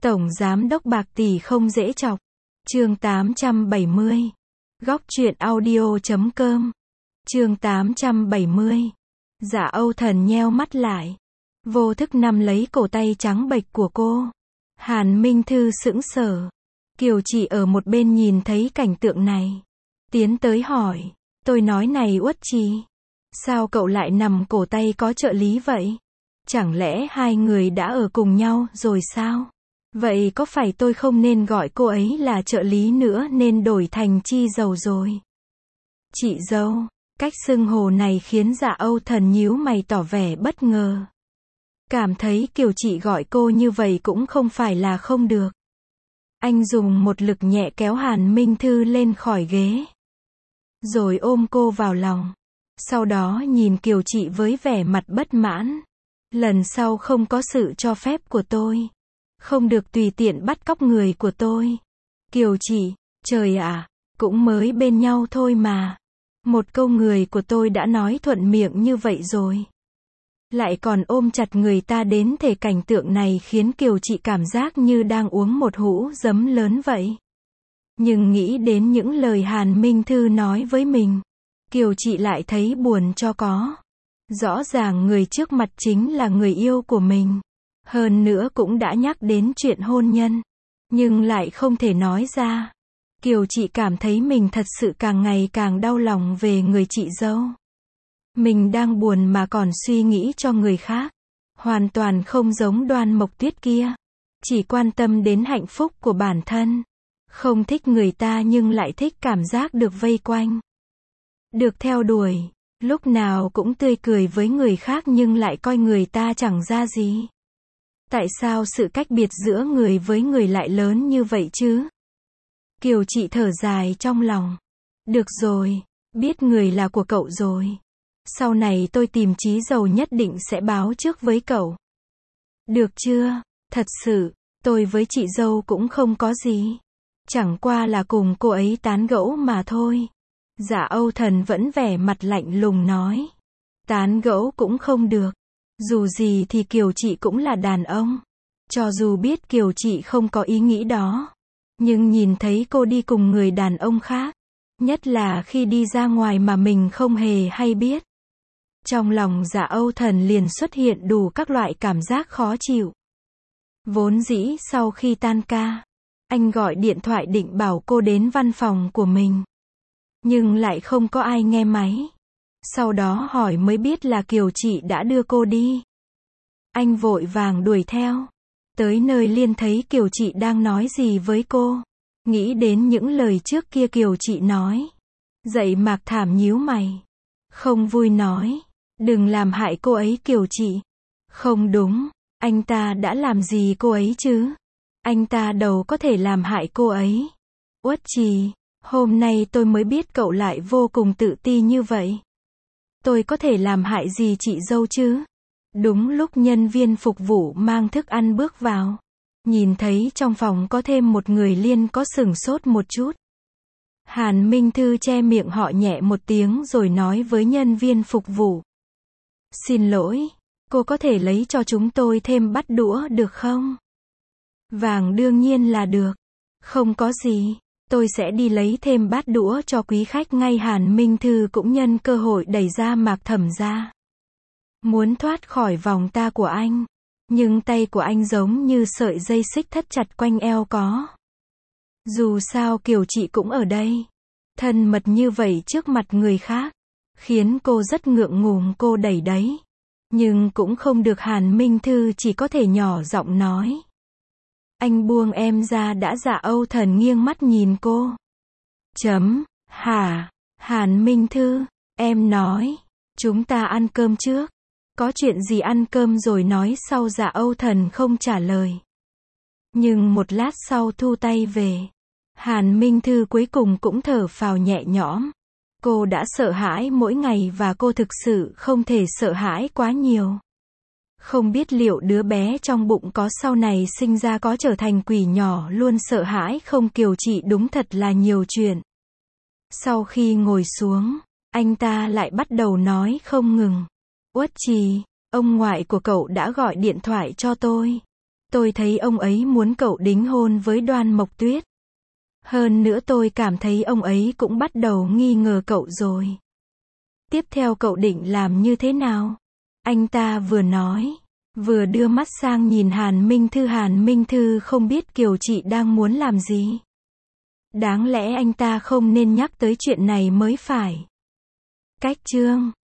Tổng giám đốc bạc tỷ không dễ chọc. Chương 870. Góc truyện audio.com. Chương 870. Dạ Âu Thần nheo mắt lại, vô thức nắm lấy cổ tay trắng bệch của cô. Hàn Minh Thư sững sờ. Kiều Chỉ ở một bên nhìn thấy cảnh tượng này, tiến tới hỏi, tôi nói này Uất Trì, sao cậu lại nằm cổ tay có trợ lý vậy? Chẳng lẽ hai người đã ở cùng nhau rồi sao? Vậy có phải tôi không nên gọi cô ấy là trợ lý nữa nên đổi thành chị dâu rồi? Chị dâu, cách xưng hô này khiến Dạ Âu Thần nhíu mày tỏ vẻ bất ngờ. Cảm thấy Kiều Chỉ gọi cô như vậy cũng không phải là không được. Anh dùng một lực nhẹ kéo Hàn Minh Thư lên khỏi ghế, rồi ôm cô vào lòng. Sau đó nhìn Kiều Chỉ với vẻ mặt bất mãn. Lần sau không có sự cho phép của tôi, không được tùy tiện bắt cóc người của tôi. Kiều Chỉ, trời ạ, cũng mới bên nhau thôi mà. Một câu người của tôi đã nói thuận miệng như vậy rồi, lại còn ôm chặt người ta đến thể cảnh tượng này khiến Kiều Chỉ cảm giác như đang uống một hũ giấm lớn vậy. Nhưng nghĩ đến những lời Hàn Minh Thư nói với mình, Kiều Chỉ lại thấy buồn cho có. Rõ ràng người trước mặt chính là người yêu của mình. Hơn nữa cũng đã nhắc đến chuyện hôn nhân, nhưng lại không thể nói ra. Kiều Chỉ cảm thấy mình thật sự càng ngày càng đau lòng về người chị dâu. Mình đang buồn mà còn suy nghĩ cho người khác. Hoàn toàn không giống Đoan Mộc Tuyết kia, chỉ quan tâm đến hạnh phúc của bản thân. Không thích người ta nhưng lại thích cảm giác được vây quanh, được theo đuổi, lúc nào cũng tươi cười với người khác nhưng lại coi người ta chẳng ra gì. Tại sao sự cách biệt giữa người với người lại lớn như vậy chứ? Kiều Chỉ thở dài trong lòng. Được rồi, biết người là của cậu rồi. Sau này tôi tìm chí dầu nhất định sẽ báo trước với cậu. Được chưa? Thật sự, tôi với chị dâu cũng không có gì. Chẳng qua là cùng cô ấy tán gẫu mà thôi. Dạ Âu Thần vẫn vẻ mặt lạnh lùng nói. Tán gẫu cũng không được. Dù gì thì Kiều Chỉ cũng là đàn ông. Cho dù biết Kiều Chỉ không có ý nghĩ đó, nhưng nhìn thấy cô đi cùng người đàn ông khác, nhất là khi đi ra ngoài mà mình không hề hay biết, trong lòng Dạ Âu Thần liền xuất hiện đủ các loại cảm giác khó chịu. Vốn dĩ sau khi tan ca, anh gọi điện thoại định bảo cô đến văn phòng của mình, nhưng lại không có ai nghe máy. Sau đó hỏi mới biết là Kiều Chỉ đã đưa cô đi. Anh vội vàng đuổi theo. Tới nơi liền thấy Kiều Chỉ đang nói gì với cô. Nghĩ đến những lời trước kia Kiều Chỉ nói. Dậy Mạc Thảm nhíu mày. Không vui nói. Đừng làm hại cô ấy Kiều Chỉ. Không đúng. Anh ta đã làm gì cô ấy chứ? Anh ta đâu có thể làm hại cô ấy. Uất Trì, hôm nay tôi mới biết cậu lại vô cùng tự ti như vậy. Tôi có thể làm hại gì chị dâu chứ? Đúng lúc nhân viên phục vụ mang thức ăn bước vào, nhìn thấy trong phòng có thêm một người liền có sửng sốt một chút. Hàn Minh Thư che miệng họ nhẹ một tiếng rồi nói với nhân viên phục vụ. Xin lỗi, cô có thể lấy cho chúng tôi thêm bát đũa được không? Vàng đương nhiên là được. Không có gì, tôi sẽ đi lấy thêm bát đũa cho quý khách ngay. Hàn Minh Thư cũng nhân cơ hội đẩy ra Mạc Thẩm ra, muốn thoát khỏi vòng ta của anh, nhưng tay của anh giống như sợi dây xích thắt chặt quanh eo có. Dù sao Kiều Chỉ cũng ở đây, thân mật như vậy trước mặt người khác, khiến cô rất ngượng ngùng. Cô đẩy đấy, nhưng cũng không được. Hàn Minh Thư chỉ có thể nhỏ giọng nói. Anh buông em ra đã. Dạ Âu Thần nghiêng mắt nhìn cô. Hả? Hàn Minh Thư, em nói, chúng ta ăn cơm trước. Có chuyện gì ăn cơm rồi nói sau. Dạ Âu Thần không trả lời, nhưng một lát sau thu tay về. Hàn Minh Thư cuối cùng cũng thở phào nhẹ nhõm. Cô đã sợ hãi mỗi ngày và cô thực sự không thể sợ hãi quá nhiều. Không biết liệu đứa bé trong bụng có sau này sinh ra có trở thành quỷ nhỏ luôn sợ hãi không. Kiều Chỉ đúng thật là nhiều chuyện. Sau khi ngồi xuống, anh ta lại bắt đầu nói không ngừng. Uất Trì, ông ngoại của cậu đã gọi điện thoại cho tôi. Tôi thấy ông ấy muốn cậu đính hôn với Đoan Mộc Tuyết. Hơn nữa tôi cảm thấy ông ấy cũng bắt đầu nghi ngờ cậu rồi. Tiếp theo cậu định làm như thế nào? Anh ta vừa nói, vừa đưa mắt sang nhìn Hàn Minh Thư. Hàn Minh Thư không biết Kiều Trị đang muốn làm gì. Đáng lẽ anh ta không nên nhắc tới chuyện này mới phải. Cách chương